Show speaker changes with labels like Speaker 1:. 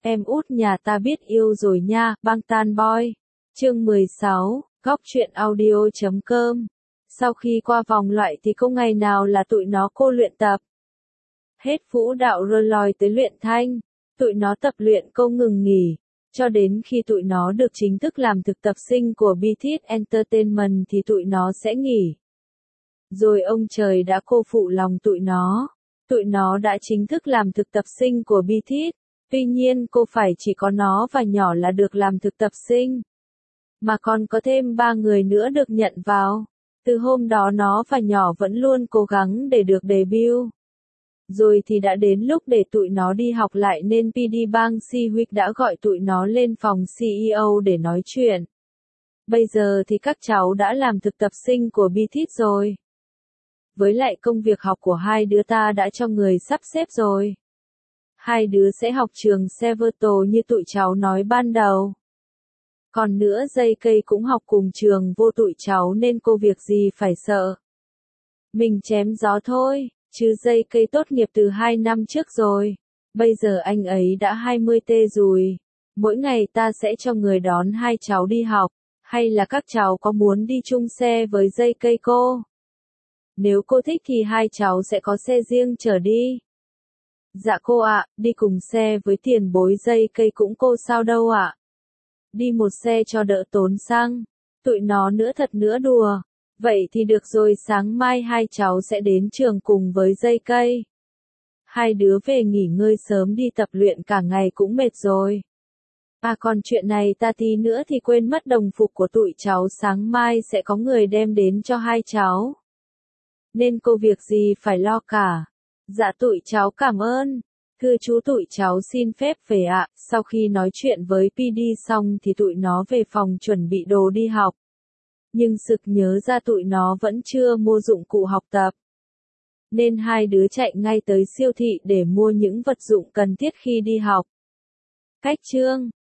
Speaker 1: Em út nhà ta biết yêu rồi nha, Bangtan Boy. Chương 16, góc truyện audio.com. Sau khi qua vòng loại thì có ngày nào là tụi nó cô luyện tập. Hết vũ đạo rơ lòi tới luyện thanh, tụi nó tập luyện không ngừng nghỉ, cho đến khi tụi nó được chính thức làm thực tập sinh của BTS Entertainment thì tụi nó sẽ nghỉ. Rồi ông trời đã cô phụ lòng tụi nó đã chính thức làm thực tập sinh của BTS. Tuy nhiên cô phải chỉ có nó và nhỏ là được làm thực tập sinh, mà còn có thêm 3 người nữa được nhận vào. Từ hôm đó nó và nhỏ vẫn luôn cố gắng để được debut. Rồi thì đã đến lúc để tụi nó đi học lại nên PD Bang Si-hyuk đã gọi tụi nó lên phòng CEO để nói chuyện. Bây giờ thì các cháu đã làm thực tập sinh của BTS rồi. Với lại công việc học của hai đứa ta đã cho người sắp xếp rồi. Hai đứa sẽ học trường Severto như tụi cháu nói ban đầu. Còn nữa dây cây cũng học cùng trường vô tụi cháu nên cô việc gì phải sợ. Mình chém gió thôi, chứ dây cây tốt nghiệp từ 2 năm trước rồi. Bây giờ anh ấy đã 20T rồi. Mỗi ngày ta sẽ cho người đón hai cháu đi học. Hay là các cháu có muốn đi chung xe với dây cây cô? Nếu cô thích thì hai cháu sẽ có xe riêng chở đi. Dạ cô ạ, đi cùng xe với tiền bối dây cây cũng cô sao đâu ạ. Đi một xe cho đỡ tốn xăng. Tụi nó nữa thật nữa đùa. Vậy thì được rồi, sáng mai hai cháu sẽ đến trường cùng với dây cây. Hai đứa về nghỉ ngơi sớm đi, tập luyện cả ngày cũng mệt rồi. À còn chuyện này ta tí nữa thì quên mất, đồng phục của tụi cháu sáng mai sẽ có người đem đến cho hai cháu. Nên cô việc gì phải lo cả. Dạ tụi cháu cảm ơn. Thưa chú tụi cháu xin phép về ạ. Sau khi nói chuyện với PD xong thì tụi nó về phòng chuẩn bị đồ đi học. Nhưng sực nhớ ra tụi nó vẫn chưa mua dụng cụ học tập. Nên hai đứa chạy ngay tới siêu thị để mua những vật dụng cần thiết khi đi học. Cách chương